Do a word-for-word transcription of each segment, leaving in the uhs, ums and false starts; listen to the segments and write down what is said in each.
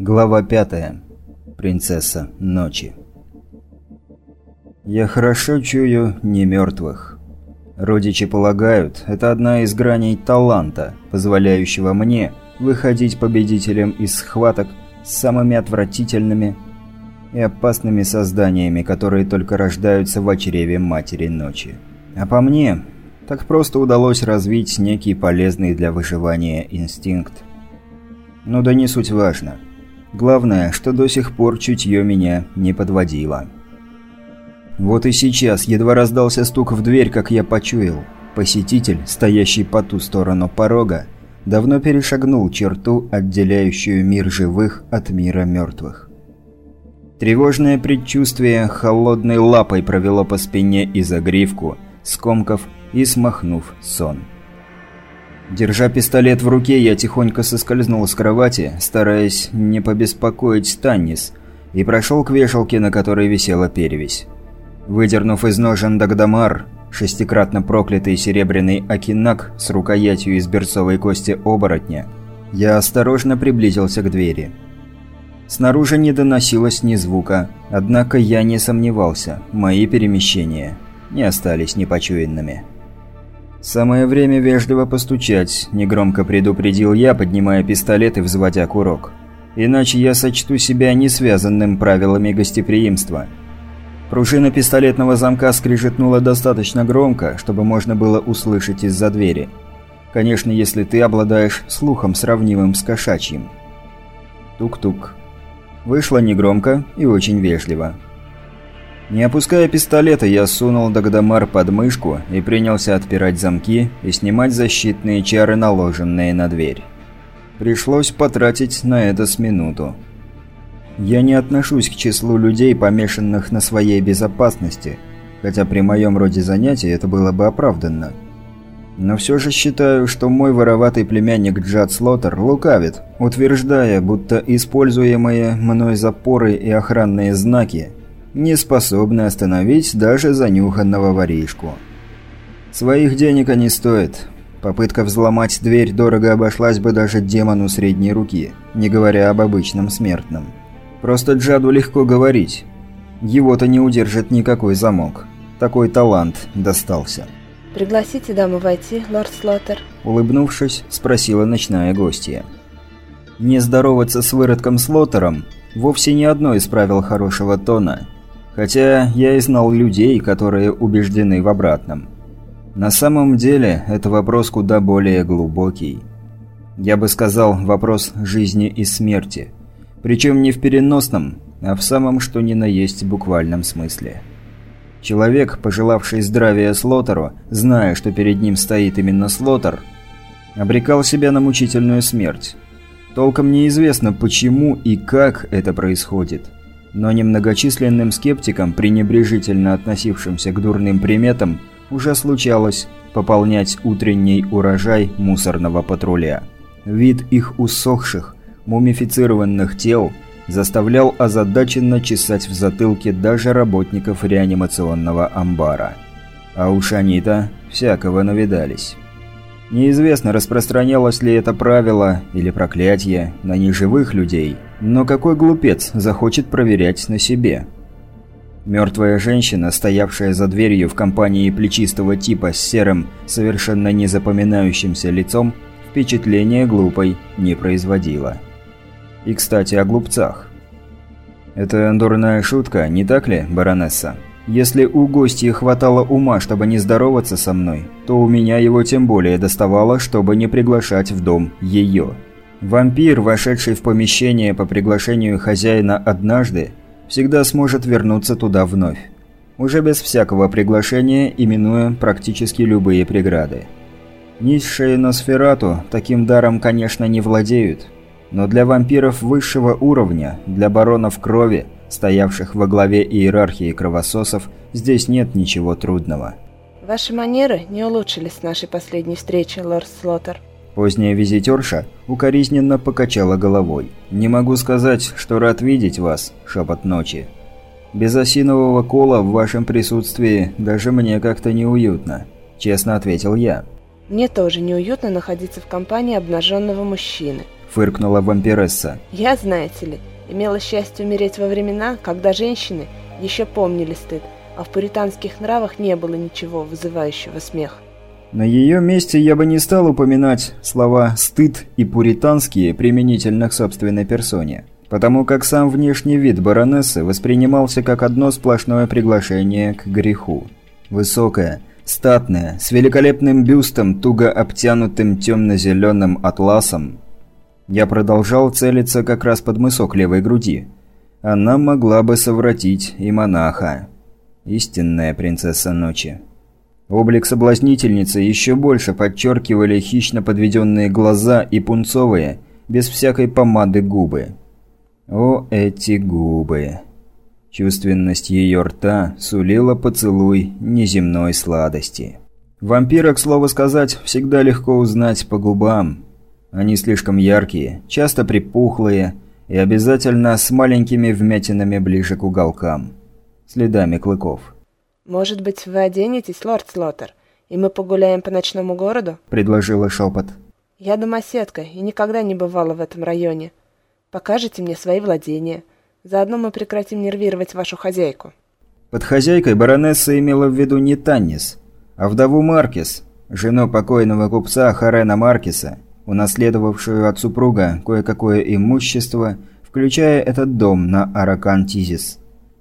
Глава пятая. Принцесса ночи. Я хорошо чую не мертвых. Родичи полагают, это одна из граней таланта, позволяющего мне выходить победителем из схваток с самыми отвратительными и опасными созданиями, которые только рождаются в чреве Матери Ночи. А по мне, так просто удалось развить некий полезный для выживания инстинкт. Ну да не суть важно. Главное, что до сих пор чутье меня не подводило. Вот и сейчас едва раздался стук в дверь, как я почуял. Посетитель, стоящий по ту сторону порога, давно перешагнул черту, отделяющую мир живых от мира мертвых. Тревожное предчувствие холодной лапой провело по спине и загривку, скомкав и смахнув сон. Держа пистолет в руке, я тихонько соскользнул с кровати, стараясь не побеспокоить Таннис, и прошел к вешалке, на которой висела перевесь. Выдернув из ножен Дагдамар, шестикратно проклятый серебряный окинак с рукоятью из берцовой кости оборотня, я осторожно приблизился к двери. Снаружи не доносилось ни звука, однако я не сомневался, мои перемещения не остались непочуянными. «Самое время вежливо постучать», – негромко предупредил я, поднимая пистолет и взводя курок. «Иначе я сочту себя несвязанным правилами гостеприимства». Пружина пистолетного замка скрижетнула достаточно громко, чтобы можно было услышать из-за двери. Конечно, если ты обладаешь слухом, сравнимым с кошачьим. Тук-тук. Вышло негромко и очень вежливо. Не опуская пистолета, я сунул Дагдамар под мышку и принялся отпирать замки и снимать защитные чары, наложенные на дверь. Пришлось потратить на это с минуту. Я не отношусь к числу людей, помешанных на своей безопасности, хотя при моем роде занятий это было бы оправданно. Но все же считаю, что мой вороватый племянник Джад Слоттер лукавит, утверждая, будто используемые мной запоры и охранные знаки не способны остановить даже занюханного воришку. Своих денег они стоят. Попытка взломать дверь дорого обошлась бы даже демону средней руки, не говоря об обычном смертном. Просто Джаду легко говорить. Его-то не удержит никакой замок. Такой талант достался. «Пригласите даму войти, лорд Слоттер?» Улыбнувшись, спросила ночная гостья. Не здороваться с выродком Слоттером вовсе не одно из правил хорошего тона. Хотя я и знал людей, которые убеждены в обратном. На самом деле, это вопрос куда более глубокий. Я бы сказал, вопрос жизни и смерти. Причем не в переносном, а в самом что ни на есть буквальном смысле. Человек, пожелавший здравия Слоттеру, зная, что перед ним стоит именно Слоттер, обрекал себя на мучительную смерть. Толком неизвестно, почему и как это происходит. Но немногочисленным скептикам, пренебрежительно относившимся к дурным приметам, уже случалось пополнять утренний урожай мусорного патруля. Вид их усохших, мумифицированных тел заставлял озадаченно чесать в затылке даже работников реанимационного амбара. А уж они-то всякого навидались. Неизвестно, распространялось ли это правило или проклятие на неживых людей, но какой глупец захочет проверять на себе? Мертвая женщина, стоявшая за дверью в компании плечистого типа с серым, совершенно незапоминающимся лицом, впечатления глупой не производила. И, кстати, о глупцах. Это дурная шутка, не так ли, баронесса? Если у гостьи хватало ума, чтобы не здороваться со мной, то у меня его тем более доставало, чтобы не приглашать в дом ее. Вампир, вошедший в помещение по приглашению хозяина однажды, всегда сможет вернуться туда вновь. Уже без всякого приглашения, именуя практически любые преграды. Низшие Носферату таким даром, конечно, не владеют. Но для вампиров высшего уровня, для баронов крови, стоявших во главе иерархии кровососов, здесь нет ничего трудного. Ваши манеры не улучшились с нашей последней встречи, лорд Слоттер. Поздняя визитерша укоризненно покачала головой. «Не могу сказать, что рад видеть вас, шепот ночи. Без осинового кола в вашем присутствии даже мне как-то неуютно», – честно ответил я. Мне тоже неуютно находиться в компании обнаженного мужчины. Фыркнула вампиресса. Я, знаете ли, имела счастье умереть во времена, когда женщины еще помнили стыд, а в пуританских нравах не было ничего вызывающего смех. На ее месте я бы не стал упоминать слова «стыд» и «пуританские» применительно к собственной персоне, потому как сам внешний вид баронессы воспринимался как одно сплошное приглашение к греху. Высокая, статная, с великолепным бюстом, туго обтянутым темно-зеленым атласом. Я продолжал целиться как раз под мысок левой груди. Она могла бы совратить и монаха. Истинная принцесса ночи. Облик соблазнительницы еще больше подчеркивали хищно подведенные глаза и пунцовые, без всякой помады губы. О, эти губы! Чувственность ее рта сулила поцелуй неземной сладости. Вампира, к слову сказать, всегда легко узнать по губам. Они слишком яркие, часто припухлые и обязательно с маленькими вмятинами ближе к уголкам. Следами клыков. «Может быть, вы оденетесь, лорд Слоттер, и мы погуляем по ночному городу?» – предложила шепот. «Я домоседка и никогда не бывала в этом районе. Покажите мне свои владения. Заодно мы прекратим нервировать вашу хозяйку». Под хозяйкой баронесса имела в виду не Таннис, а вдову Маркис, жену покойного купца Харена Маркиса, унаследовавшую от супруга кое-какое имущество, включая этот дом на Аракан-Тизис.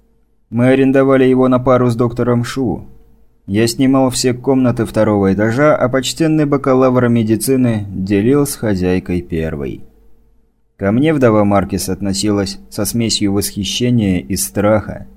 Мы арендовали его на пару с доктором Шу. Я снимал все комнаты второго этажа, а почтенный бакалавр медицины делил с хозяйкой первой. Ко мне вдова Маркис относилась со смесью восхищения и страха.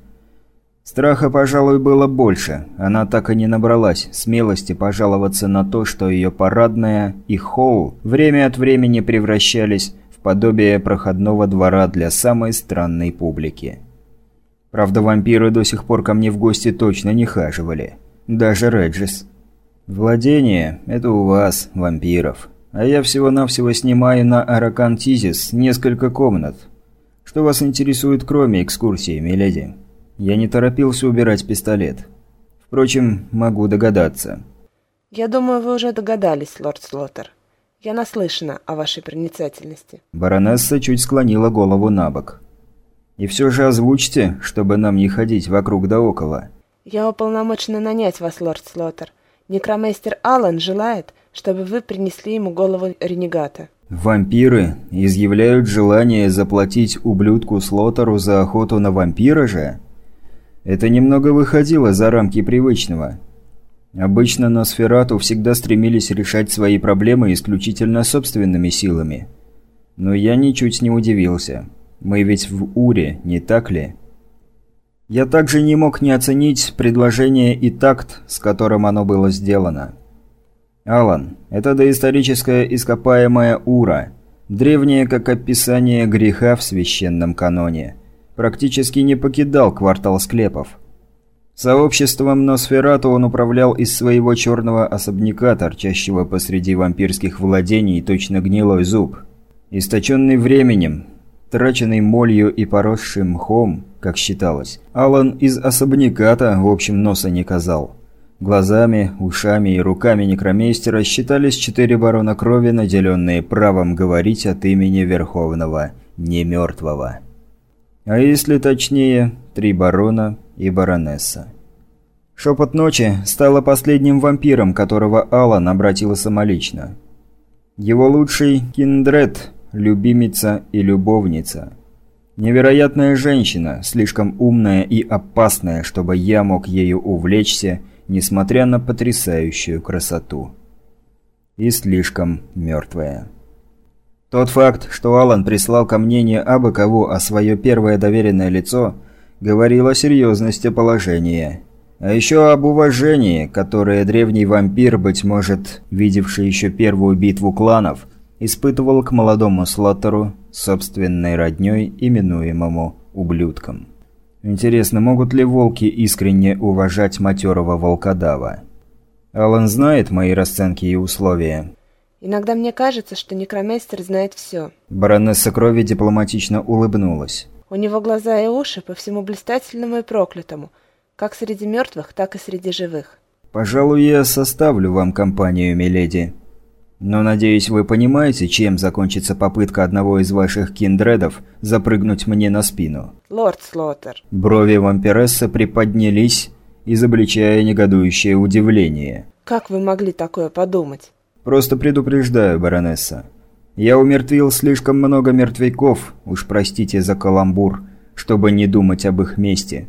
Страха, пожалуй, было больше. Она так и не набралась смелости пожаловаться на то, что ее парадная и холл время от времени превращались в подобие проходного двора для самой странной публики. Правда, вампиры до сих пор ко мне в гости точно не хаживали. Даже Реджис. Владение – это у вас, вампиров. А я всего-навсего снимаю на Аракан-Тизис несколько комнат. Что вас интересует, кроме экскурсии, миледи? Я не торопился убирать пистолет. Впрочем, могу догадаться. «Я думаю, вы уже догадались, лорд Слоттер. Я наслышана о вашей проницательности». Баронесса чуть склонила голову на бок. «И все же озвучьте, чтобы нам не ходить вокруг да около». «Я уполномочена нанять вас, лорд Слоттер. Некромейстер Аллан желает, чтобы вы принесли ему голову ренегата». «Вампиры изъявляют желание заплатить ублюдку Слоттеру за охоту на вампира же?» Это немного выходило за рамки привычного. Обычно Носферату всегда стремились решать свои проблемы исключительно собственными силами. Но я ничуть не удивился. Мы ведь в Уре, не так ли? Я также не мог не оценить предложение и такт, с которым оно было сделано. «Алан, это доисторическая ископаемая Ура, древняя как описание греха в священном каноне, практически не покидал квартал склепов. Сообществом Носферату он управлял из своего черного особняка, торчащего посреди вампирских владений, точно гнилой зуб. Источенный временем, траченный молью и поросший мхом, как считалось, Алан из особняка-то, в общем, носа не казал. Глазами, ушами и руками некромейстера считались четыре барона крови, наделенные правом говорить от имени Верховного Немертвого. А если точнее, три барона и баронесса. Шепот ночи стала последним вампиром, которого Алан обратила самолично. Его лучший киндред, любимица и любовница. Невероятная женщина, слишком умная и опасная, чтобы я мог ею увлечься, несмотря на потрясающую красоту. И слишком мертвая. Тот факт, что Алан прислал ко мне не абы кого, а свое первое доверенное лицо, говорил о серьезности положения. А еще об уважении, которое древний вампир, быть может, видевший еще первую битву кланов, испытывал к молодому Слоттеру, собственной роднёй, именуемому ублюдком. Интересно, могут ли волки искренне уважать матерого волкодава? Алан знает мои расценки и условия. «Иногда мне кажется, что некромейстер знает все». Баронесса крови дипломатично улыбнулась. «У него глаза и уши по всему блистательному и проклятому, как среди мертвых, так и среди живых». «Пожалуй, я составлю вам компанию, миледи. Но, надеюсь, вы понимаете, чем закончится попытка одного из ваших киндредов запрыгнуть мне на спину?» «Лорд Слоттер». Брови вампирессы приподнялись, изобличая негодующее удивление. «Как вы могли такое подумать?» «Просто предупреждаю, баронесса. Я умертвил слишком много мертвяков, уж простите за каламбур, чтобы не думать об их мести.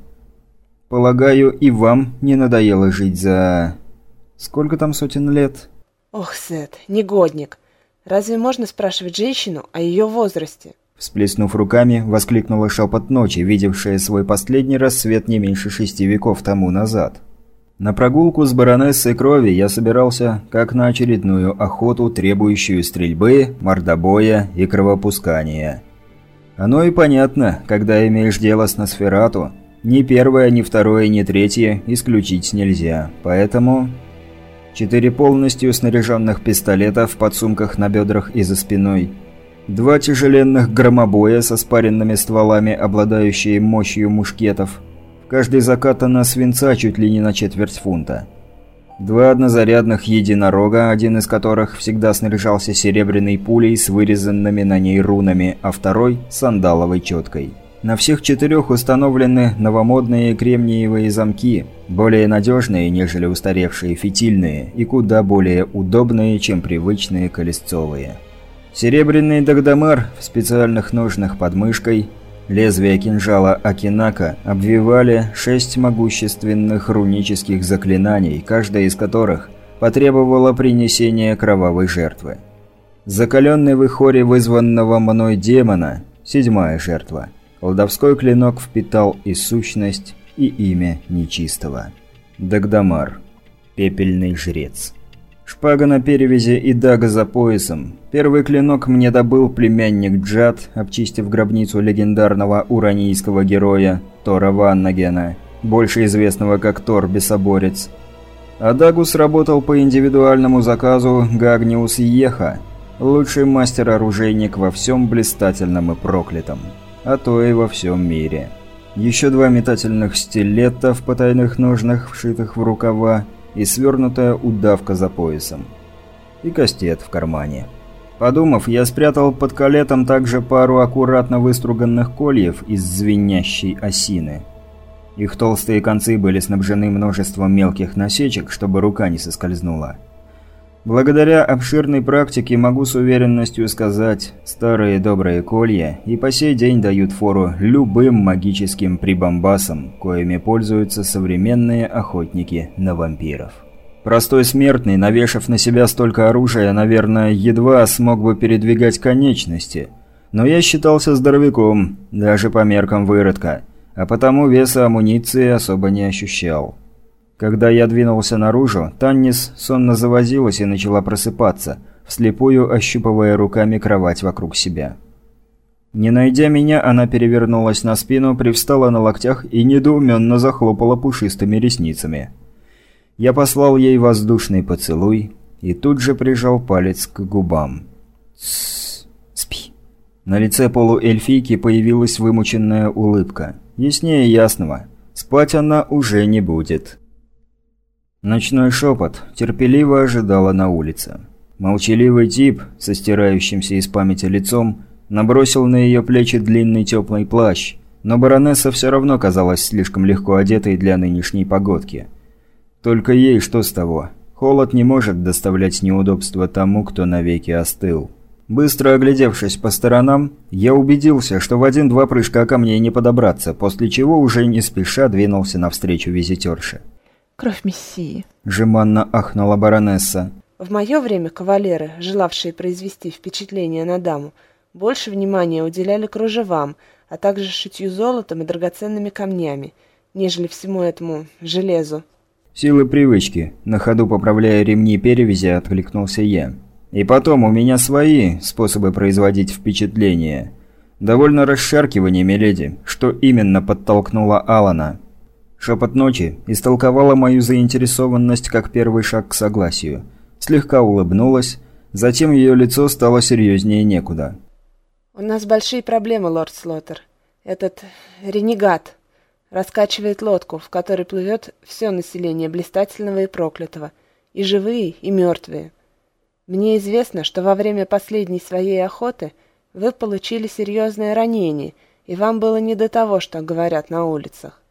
Полагаю, и вам не надоело жить за... сколько там сотен лет?» «Ох, Сет, негодник. Разве можно спрашивать женщину о ее возрасте?» Всплеснув руками, воскликнула Шепот Ночи, видевшая свой последний рассвет не меньше шести веков тому назад. На прогулку с баронессой крови я собирался как на очередную охоту, требующую стрельбы, мордобоя и кровопускания. Оно и понятно, когда имеешь дело с Носферату, ни первое, ни второе, ни третье исключить нельзя, поэтому... Четыре полностью снаряженных пистолета в подсумках на бедрах и за спиной. Два тяжеленных громобоя со спаренными стволами, обладающие мощью мушкетов. В каждой закатано свинца чуть ли не на четверть фунта. Два однозарядных единорога, один из которых всегда снаряжался серебряной пулей с вырезанными на ней рунами, а второй – сандаловой четкой. На всех четырех установлены новомодные кремниевые замки, более надежные, нежели устаревшие фитильные, и куда более удобные, чем привычные колесцовые. Серебряный Дагдамар в специальных ножнах под мышкой, лезвие кинжала Акинака обвивали шесть могущественных рунических заклинаний, каждое из которых потребовало принесения кровавой жертвы. Закаленный в ихоре вызванного мной демона – седьмая жертва. Колдовской клинок впитал и сущность, и имя нечистого. Дагдамар. Пепельный жрец. Шпага на перевязи и дага за поясом. Первый клинок мне добыл племянник Джад, обчистив гробницу легендарного уранийского героя Тора Ваннагена, больше известного как Тор Бесоборец. А дагу сработал по индивидуальному заказу Гагниус Еха, лучший мастер-оружейник во всем блистательном и проклятом. А то и во всем мире. Еще два метательных стилета в потайных ножнах, вшитых в рукава, и свернутая удавка за поясом. И кастет в кармане. Подумав, я спрятал под калетом также пару аккуратно выструганных кольев из звенящей осины. Их толстые концы были снабжены множеством мелких насечек, чтобы рука не соскользнула. Благодаря обширной практике могу с уверенностью сказать, старые добрые колья и по сей день дают фору любым магическим прибамбасам, коими пользуются современные охотники на вампиров. Простой смертный, навешав на себя столько оружия, наверное, едва смог бы передвигать конечности, но я считался здоровяком, даже по меркам выродка, а потому веса амуниции особо не ощущал. Когда я двинулся наружу, Таннис сонно завозилась и начала просыпаться, вслепую ощупывая руками кровать вокруг себя. Не найдя меня, она перевернулась на спину, привстала на локтях и недоуменно захлопала пушистыми ресницами. Я послал ей воздушный поцелуй и тут же прижал палец к губам. «Тссс, спи». На лице полуэльфийки появилась вымученная улыбка. Яснее ясного. Спать она уже не будет. Ночной шепот терпеливо ожидала на улице. Молчаливый тип, со стирающимся из памяти лицом, набросил на ее плечи длинный теплый плащ, но баронесса все равно казалась слишком легко одетой для нынешней погодки. Только ей что с того? Холод не может доставлять неудобства тому, кто навеки остыл. Быстро оглядевшись по сторонам, я убедился, что в один-два прыжка ко мне не подобраться, после чего уже не спеша двинулся навстречу визитерше. «Кровь Мессии», — жеманно ахнула баронесса. «В мое время кавалеры, желавшие произвести впечатление на даму, больше внимания уделяли кружевам, а также шитью золотом и драгоценными камнями, нежели всему этому железу». «Силы привычки», на ходу поправляя ремни перевязи, откликнулся я. «И потом, у меня свои способы производить впечатление. Довольно расшаркивание, миледи, что именно подтолкнуло Алана». Шепот Ночи истолковала мою заинтересованность как первый шаг к согласию. Слегка улыбнулась, затем ее лицо стало серьезнее некуда. «У нас большие проблемы, лорд Слоттер. Этот ренегат раскачивает лодку, в которой плывет все население блистательного и проклятого, и живые, и мертвые. Мне известно, что во время последней своей охоты вы получили серьезное ранение, и вам было не до того, что говорят на улицах.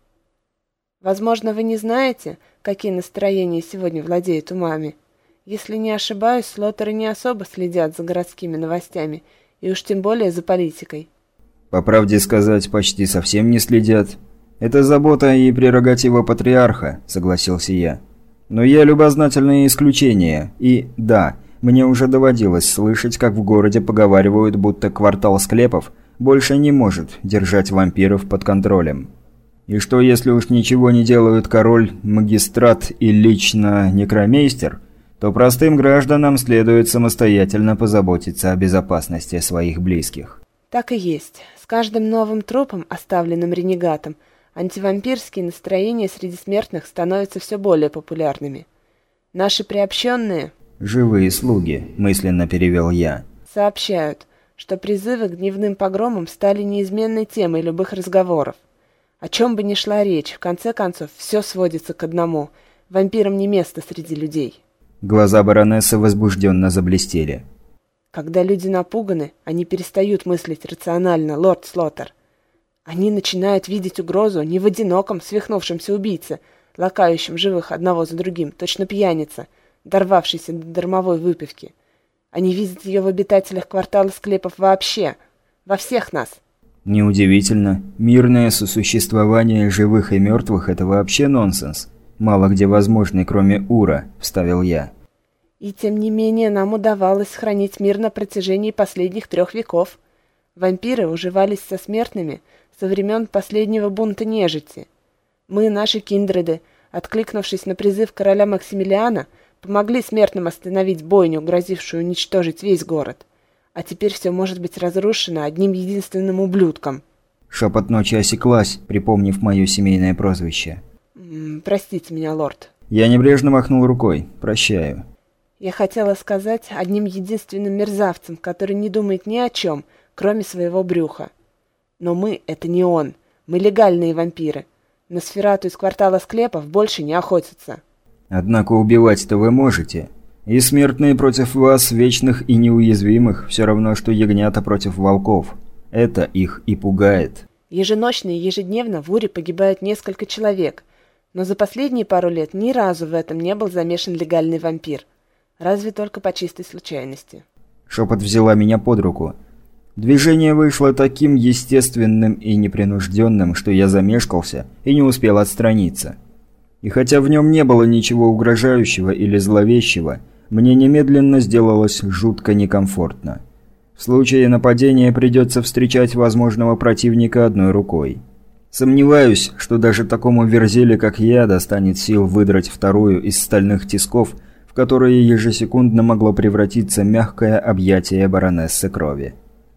Возможно, вы не знаете, какие настроения сегодня владеют умами. Если не ошибаюсь, слоттеры не особо следят за городскими новостями, и уж тем более за политикой. По правде сказать, почти совсем не следят. Это забота и прерогатива патриарха, согласился я. Но я любознательное исключение, и да, мне уже доводилось слышать, как в городе поговаривают, будто квартал склепов больше не может держать вампиров под контролем. И что, если уж ничего не делают король, магистрат и лично некромейстер, то простым гражданам следует самостоятельно позаботиться о безопасности своих близких. Так и есть. С каждым новым трупом, оставленным ренегатом, антивампирские настроения среди смертных становятся все более популярными. Наши приобщенные... «Живые слуги», – мысленно перевел я. Сообщают, что призывы к дневным погромам стали неизменной темой любых разговоров. О чем бы ни шла речь, в конце концов, все сводится к одному. Вампирам не место среди людей. Глаза баронессы возбужденно заблестели. Когда люди напуганы, они перестают мыслить рационально, лорд Слоттер. Они начинают видеть угрозу не в одиноком, свихнувшемся убийце, лакающем живых одного за другим, точно пьяница, дорвавшийся до дармовой выпивки. Они видят ее в обитателях квартала склепов вообще, во всех нас. Неудивительно. Мирное сосуществование живых и мертвых – это вообще нонсенс. Мало где возможный, кроме Ура, вставил я. И тем не менее нам удавалось сохранить мир на протяжении последних трех веков. Вампиры уживались со смертными со времен последнего бунта нежити. Мы, наши киндреды, откликнувшись на призыв короля Максимилиана, помогли смертным остановить бойню, грозившую уничтожить весь город. А теперь все может быть разрушено одним единственным ублюдком. Шепот ночи осеклась, припомнив мое семейное прозвище. М-м, простите меня, лорд. Я небрежно махнул рукой. Прощаю. Я хотела сказать одним единственным мерзавцем, который не думает ни о чем, кроме своего брюха. Но мы — это не он. Мы легальные вампиры. На Сферату из квартала склепов больше не охотятся. Однако убивать-то вы можете. И смертные против вас, вечных и неуязвимых, все равно, что ягнята против волков. Это их и пугает. Еженочно и ежедневно в Уре погибает несколько человек, но за последние пару лет ни разу в этом не был замешан легальный вампир. Разве только по чистой случайности. Шепот взяла меня под руку. Движение вышло таким естественным и непринужденным, что я замешкался и не успел отстраниться. И хотя в нем не было ничего угрожающего или зловещего, мне немедленно сделалось жутко некомфортно. В случае нападения придется встречать возможного противника одной рукой. Сомневаюсь, что даже такому верзиле, как я, достанет сил выдрать вторую из стальных тисков, в которые ежесекундно могло превратиться мягкое объятие баронессы крови.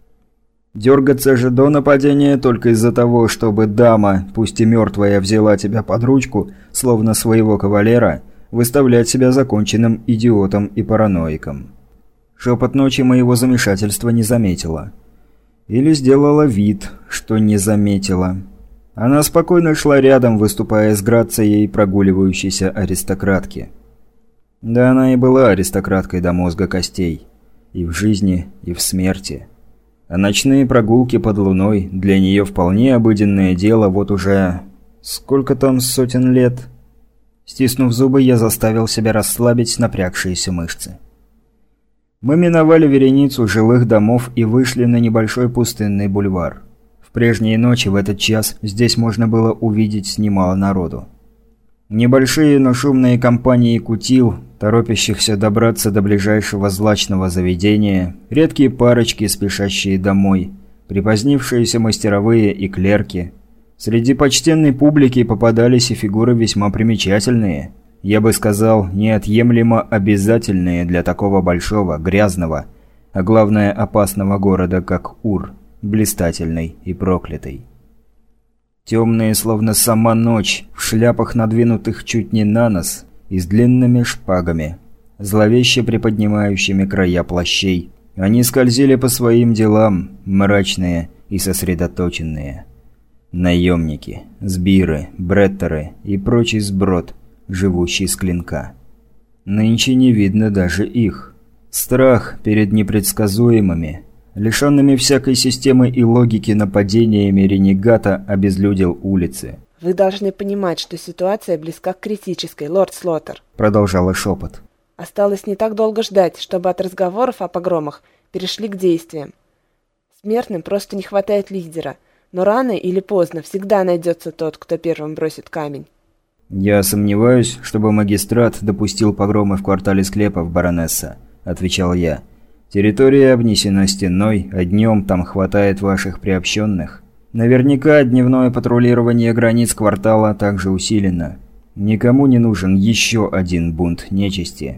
Дергаться же до нападения только из-за того, чтобы дама, пусть и мертвая, взяла тебя под ручку, словно своего кавалера, выставлять себя законченным идиотом и параноиком. Шепот ночи моего замешательства не заметила. Или сделала вид, что не заметила. Она спокойно шла рядом, выступая с грацией прогуливающейся аристократки. Да она и была аристократкой до мозга костей. И в жизни, и в смерти. А ночные прогулки под луной для нее вполне обыденное дело вот уже... Сколько там сотен лет? Стиснув зубы, я заставил себя расслабить напрягшиеся мышцы. Мы миновали вереницу жилых домов и вышли на небольшой пустынный бульвар. В прежние ночи в этот час здесь можно было увидеть немало народу. Небольшие, но шумные компании кутил, торопящихся добраться до ближайшего злачного заведения, редкие парочки, спешащие домой, припозднившиеся мастеровые и клерки. Среди почтенной публики попадались и фигуры весьма примечательные, я бы сказал, неотъемлемо обязательные для такого большого, грязного, а главное опасного города, как Ур, блистательный и проклятый. Темные, словно сама ночь, в шляпах, надвинутых чуть не на нос, и с длинными шпагами, зловеще приподнимающими края плащей. Они скользили по своим делам, мрачные и сосредоточенные. Наемники, сбиры, бреттеры и прочий сброд, живущий с клинка. Нынче не видно даже их. Страх перед непредсказуемыми, лишенными всякой системы и логики нападениями ренегата обезлюдил улицы. «Вы должны понимать, что ситуация близка к критической, лорд Слоттер», — продолжала шепот. «Осталось не так долго ждать, чтобы от разговоров о погромах перешли к действиям. Смертным просто не хватает лидера, но рано или поздно всегда найдется тот, кто первым бросит камень». «Я сомневаюсь, чтобы магистрат допустил погромы в квартале склепов, баронесса», — отвечал я. «Территория обнесена стеной, а днем там хватает ваших приобщенных. Наверняка дневное патрулирование границ квартала также усилено. Никому не нужен еще один бунт нечисти».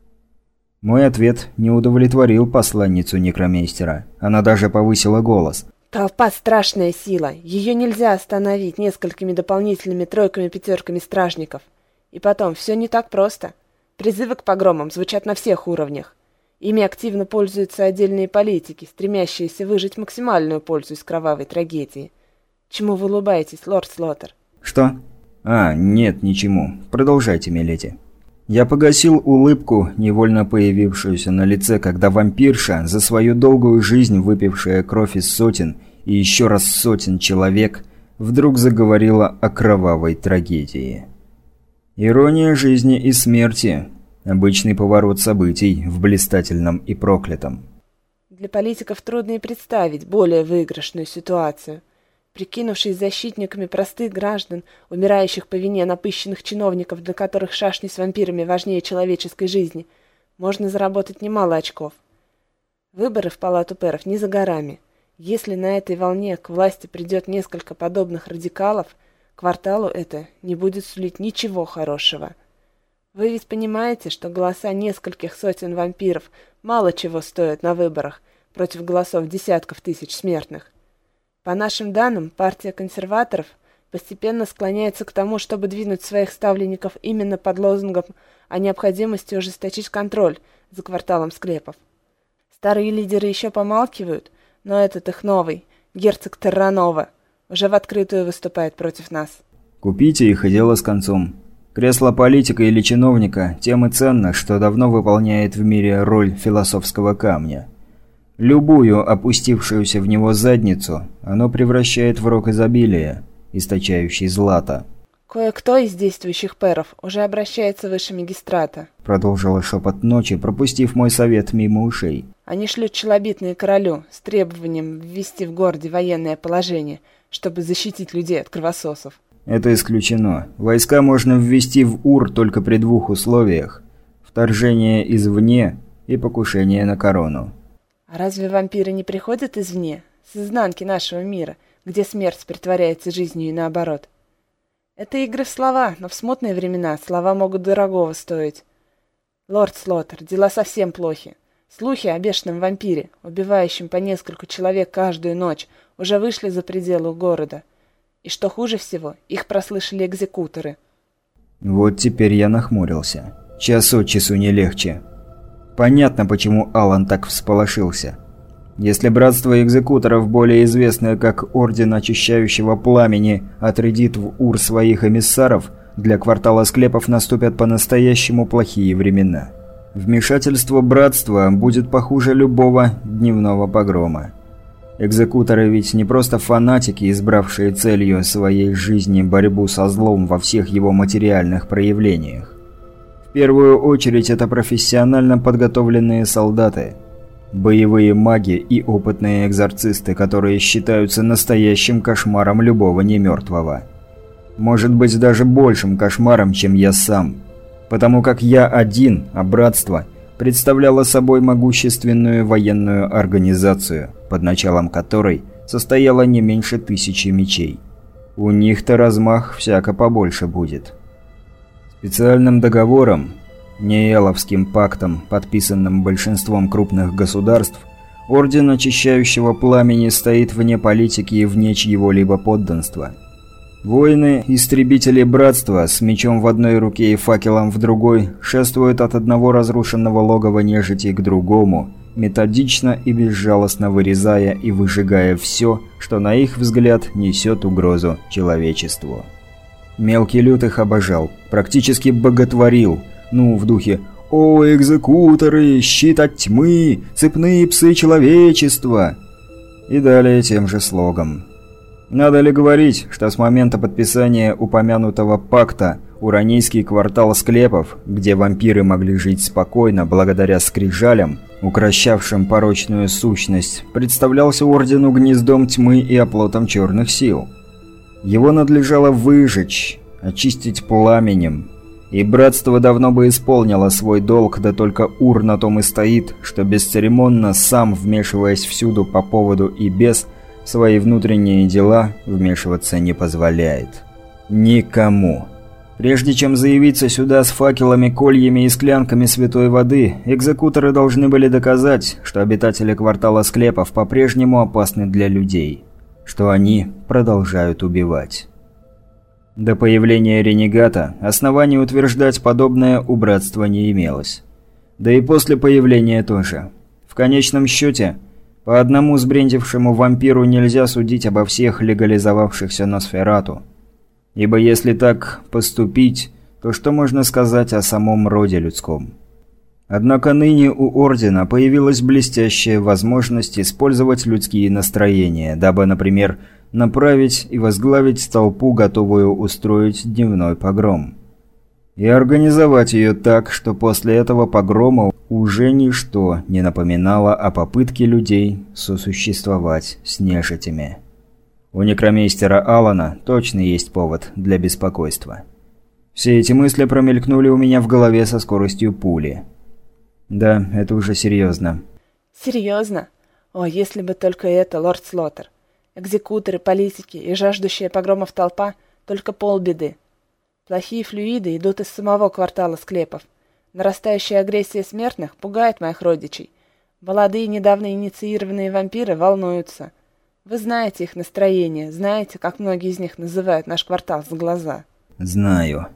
Мой ответ не удовлетворил посланницу некромейстера. Она даже повысила голос. «Толпа – страшная сила. Ее нельзя остановить несколькими дополнительными тройками-пятерками стражников. И потом, все не так просто. Призывы к погромам звучат на всех уровнях. Ими активно пользуются отдельные политики, стремящиеся выжать максимальную пользу из кровавой трагедии. Чему вы улыбаетесь, лорд Слоттер?» «Что? А, нет, ничему. Продолжайте, миледи». Я погасил улыбку, невольно появившуюся на лице, когда вампирша, за свою долгую жизнь выпившая кровь из сотен и еще раз сотен человек, вдруг заговорила о кровавой трагедии. Ирония жизни и смерти. Обычный поворот событий в блистательном и проклятом. Для политиков трудно и представить более выигрышную ситуацию. Прикинувшись защитниками простых граждан, умирающих по вине напыщенных чиновников, для которых шашни с вампирами важнее человеческой жизни, можно заработать немало очков. Выборы в Палату пэров не за горами. Если на этой волне к власти придет несколько подобных радикалов, кварталу это не будет сулить ничего хорошего. Вы ведь понимаете, что голоса нескольких сотен вампиров мало чего стоят на выборах против голосов десятков тысяч смертных. По нашим данным, партия консерваторов постепенно склоняется к тому, чтобы двинуть своих ставленников именно под лозунгом о необходимости ужесточить контроль за кварталом склепов. Старые лидеры еще помалкивают, но этот их новый, герцог Терранова, уже в открытую выступает против нас. Купите их и дело с концом. Кресло политика или чиновника тем и ценно, что давно выполняет в мире роль философского камня. Любую опустившуюся в него задницу оно превращает в рог изобилия, источающий злато. «Кое-кто из действующих пэров уже обращается выше магистрата», — продолжила шепот ночи, пропустив мой совет мимо ушей. «Они шлют челобитные королю с требованием ввести в городе военное положение, чтобы защитить людей от кровососов». «Это исключено. Войска можно ввести в Ур только при двух условиях – вторжение извне и покушение на корону». А разве вампиры не приходят извне, с изнанки нашего мира, где смерть притворяется жизнью и наоборот? Это игры в слова, но в смутные времена слова могут дорогого стоить. Лорд Слоттер, дела совсем плохи. Слухи о бешеном вампире, убивающем по нескольку человек каждую ночь, уже вышли за пределы города. И что хуже всего, их прослышали экзекуторы. Вот теперь я нахмурился. Час от часу не легче. Понятно, почему Алан так всполошился. Если братство экзекуторов, более известное как Орден Очищающего Пламени, отрядит в Ур своих эмиссаров, для квартала склепов наступят по-настоящему плохие времена. Вмешательство братства будет похуже любого дневного погрома. Экзекуторы ведь не просто фанатики, избравшие целью своей жизни борьбу со злом во всех его материальных проявлениях. В первую очередь это профессионально подготовленные солдаты, боевые маги и опытные экзорцисты, которые считаются настоящим кошмаром любого немертвого. Может быть, даже большим кошмаром, чем я сам. Потому как я один, а братство представляло собой могущественную военную организацию, под началом которой состояло не меньше тысячи мечей. У них-то размах всяко побольше будет. Специальным договором, Неэловским пактом, подписанным большинством крупных государств, Орден Очищающего Пламени стоит вне политики и вне чьего-либо подданства. Воины, истребители братства, с мечом в одной руке и факелом в другой, шествуют от одного разрушенного логова нежити к другому, методично и безжалостно вырезая и выжигая все, что на их взгляд несет угрозу человечеству. Мелкий Люд их обожал, практически боготворил, ну, в духе «О, экзекуторы, щит от тьмы, цепные псы человечества!» И далее тем же слогом. Надо ли говорить, что с момента подписания упомянутого пакта Уранийский квартал склепов, где вампиры могли жить спокойно благодаря скрижалям, укращавшим порочную сущность, представлялся Ордену гнездом тьмы и оплотом черных сил. Его надлежало выжечь, очистить пламенем, и братство давно бы исполнило свой долг, да только Ур на том и стоит, что бесцеремонно, сам вмешиваясь всюду по поводу и без, свои внутренние дела вмешиваться не позволяет. Никому. Прежде чем заявиться сюда с факелами, кольями и склянками святой воды, экзекуторы должны были доказать, что обитатели квартала склепов по-прежнему опасны для людей, что они продолжают убивать. До появления ренегата оснований утверждать подобное у братства не имелось. Да и после появления тоже. В конечном счете, по одному сбрендившему вампиру нельзя судить обо всех легализовавшихся Носферату. Ибо если так поступить, то что можно сказать о самом роде людском? Однако ныне у Ордена появилась блестящая возможность использовать людские настроения, дабы, например, направить и возглавить толпу, готовую устроить дневной погром. И организовать ее так, что после этого погрома уже ничто не напоминало о попытке людей сосуществовать с нежитями. У некромейстера Алана точно есть повод для беспокойства. Все эти мысли промелькнули у меня в голове со скоростью пули. Да, это уже серьезно. Серьезно? О, если бы только это, лорд Слоттер. Экзекуторы, политики и жаждущая погромов толпа – только полбеды. Плохие флюиды идут из самого квартала склепов. Нарастающая агрессия смертных пугает моих родичей. Молодые, недавно инициированные вампиры волнуются. Вы знаете их настроение, знаете, как многие из них называют наш квартал с глаза. Знаю.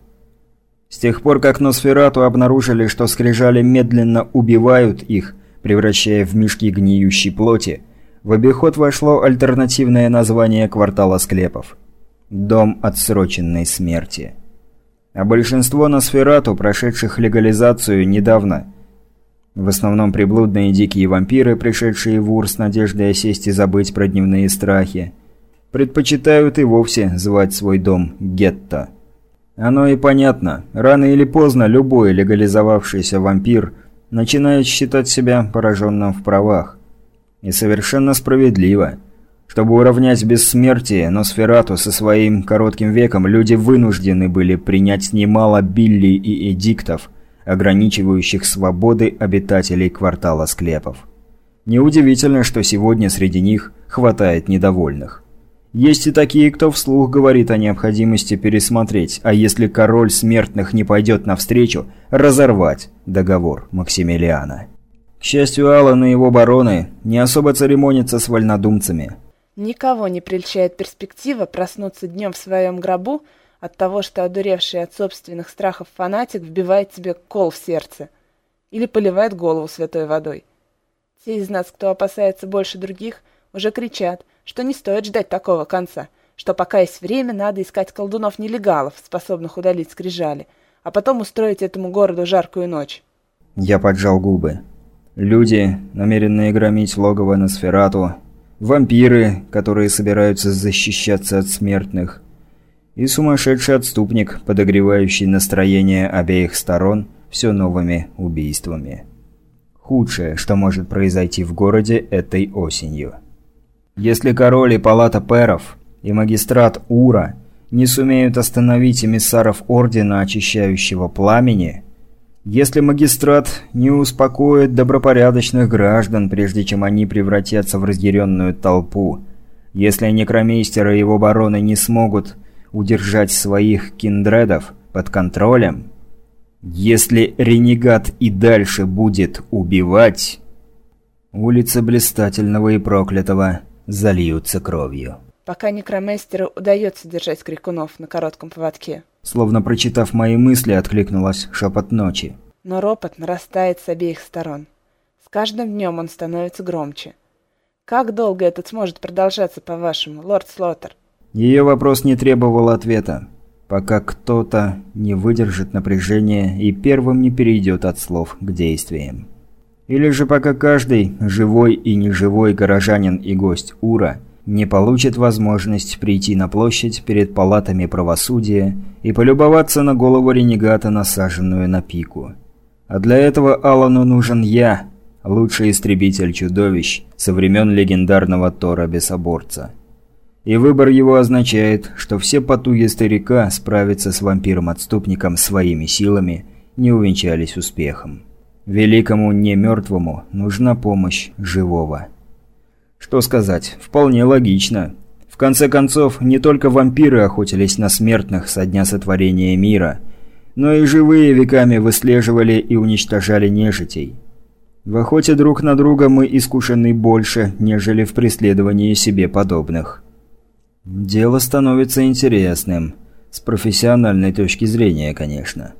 С тех пор, как Носферату обнаружили, что скрижали медленно убивают их, превращая в мешки гниющей плоти, в обиход вошло альтернативное название квартала склепов – «Дом отсроченной смерти». А большинство Носферату, прошедших легализацию недавно, в основном приблудные дикие вампиры, пришедшие в Ур с надеждой осесть и забыть про дневные страхи, предпочитают и вовсе звать свой дом гетто. Оно и понятно, рано или поздно любой легализовавшийся вампир начинает считать себя пораженным в правах. И совершенно справедливо. Чтобы уравнять бессмертие Носферату со своим коротким веком, люди вынуждены были принять немало биллий и эдиктов, ограничивающих свободы обитателей квартала склепов. Неудивительно, что сегодня среди них хватает недовольных. Есть и такие, кто вслух говорит о необходимости пересмотреть, а если король смертных не пойдет навстречу, разорвать договор Максимилиана. К счастью, Алан и его бароны не особо церемонятся с вольнодумцами. Никого не прельщает перспектива проснуться днем в своем гробу от того, что одуревший от собственных страхов фанатик вбивает тебе кол в сердце или поливает голову святой водой. Те из нас, кто опасается больше других, уже кричат, что не стоит ждать такого конца, что пока есть время, надо искать колдунов-нелегалов, способных удалить скрижали, а потом устроить этому городу жаркую ночь. Я поджал губы. Люди, намеренные громить логово Носферату, вампиры, которые собираются защищаться от смертных, и сумасшедший отступник, подогревающий настроение обеих сторон все новыми убийствами. Худшее, что может произойти в городе этой осенью. Если король и палата пэров, и магистрат Ура не сумеют остановить эмиссаров Ордена Очищающего Пламени, если магистрат не успокоит добропорядочных граждан, прежде чем они превратятся в разъяренную толпу, если некромейстер и его бароны не смогут удержать своих киндредов под контролем, если ренегат и дальше будет убивать, улицы Блистательного и Проклятого зальются кровью. Пока некромейстеру удается держать крикунов на коротком поводке. Словно прочитав мои мысли, откликнулась шепот ночи. Но ропот нарастает с обеих сторон. каждым днем он становится громче. Как долго это сможет продолжаться, по-вашему, лорд Слоттер? Ее вопрос не требовал ответа, пока кто-то не выдержит напряжения и первым не перейдет от слов к действиям. Или же пока каждый, живой и неживой горожанин и гость Ура, не получит возможность прийти на площадь перед палатами правосудия и полюбоваться на голову ренегата, насаженную на пику. А для этого Алану нужен я, лучший истребитель чудовищ со времен легендарного Тора Бесоборца. И выбор его означает, что все потуги старика справиться с вампиром-отступником своими силами не увенчались успехом. Великому немертвому нужна помощь живого. Что сказать, вполне логично. В конце концов, не только вампиры охотились на смертных со дня сотворения мира, но и живые веками выслеживали и уничтожали нежитей. В охоте друг на друга мы искушены больше, нежели в преследовании себе подобных. Дело становится интересным. С профессиональной точки зрения, конечно.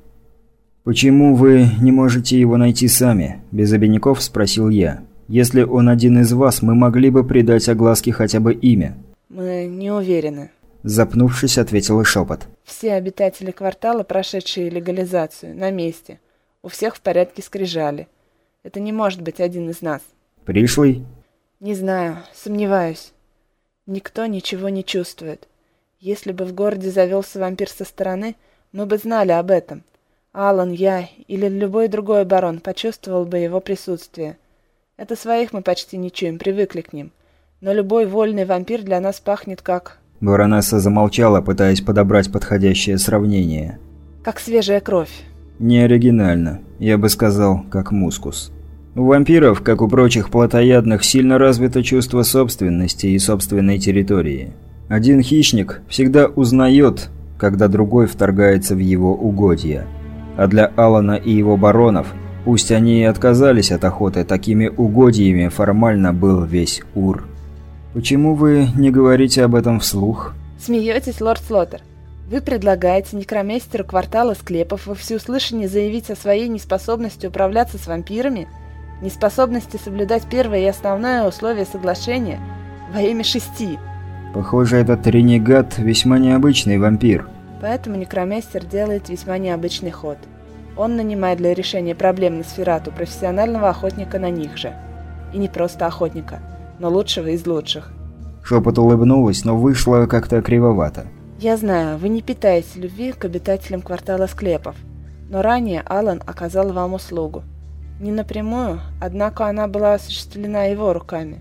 «Почему вы не можете его найти сами?» – без обиняков спросил я. «Если он один из вас, мы могли бы придать огласке хотя бы имя». «Мы не уверены», – запнувшись, ответила шепот. «Все обитатели квартала, прошедшие легализацию, на месте. У всех в порядке скрижали. Это не может быть один из нас». «Пришлый?» «Не знаю, сомневаюсь. Никто ничего не чувствует. Если бы в городе завелся вампир со стороны, мы бы знали об этом. Алан, я или любой другой барон почувствовал бы его присутствие. Это своих мы почти не чуем, привыкли к ним. Но любой вольный вампир для нас пахнет как...» Баронесса замолчала, пытаясь подобрать подходящее сравнение. «Как свежая кровь». «Не оригинально. Я бы сказал, как мускус». У вампиров, как у прочих плотоядных, сильно развито чувство собственности и собственной территории. Один хищник всегда узнает, когда другой вторгается в его угодья. А для Алана и его баронов, пусть они и отказались от охоты, такими угодьями формально был весь Ур. «Почему вы не говорите об этом вслух?» «Смеетесь, лорд Слоттер? Вы предлагаете некромейстеру квартала склепов во всеуслышание заявить о своей неспособности управляться с вампирами? Неспособности соблюдать первое и основное условие соглашения во имя шести?» «Похоже, этот ренегат весьма необычный вампир». Поэтому некромейстер делает весьма необычный ход. Он нанимает для решения проблем Носферату профессионального охотника на них же. И не просто охотника, но лучшего из лучших. Шепот улыбнулась, но вышло как-то кривовато. «Я знаю, вы не питаете любви к обитателям квартала склепов, но ранее Алан оказал вам услугу. Не напрямую, однако она была осуществлена его руками.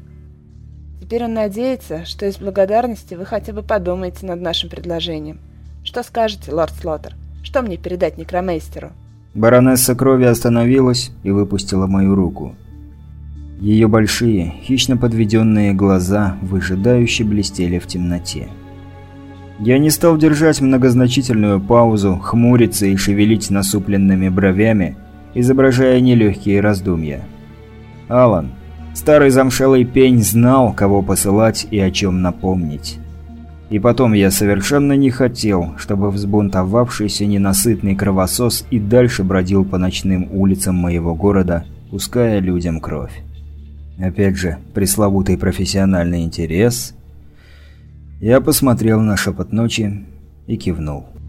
Теперь он надеется, что из благодарности вы хотя бы подумаете над нашим предложением. Что скажете, лорд Слоттер? Что мне передать некромейстеру?» Баронесса крови остановилась и выпустила мою руку. Ее большие, хищно подведенные глаза выжидающе блестели в темноте. Я не стал держать многозначительную паузу, хмуриться и шевелить насупленными бровями, изображая нелегкие раздумья. Алан, старый замшелый пень, знал, кого посылать и о чем напомнить. И потом я совершенно не хотел, чтобы взбунтовавшийся ненасытный кровосос и дальше бродил по ночным улицам моего города, пуская людям кровь. Опять же, пресловутый профессиональный интерес. Я посмотрел на шепот ночи и кивнул.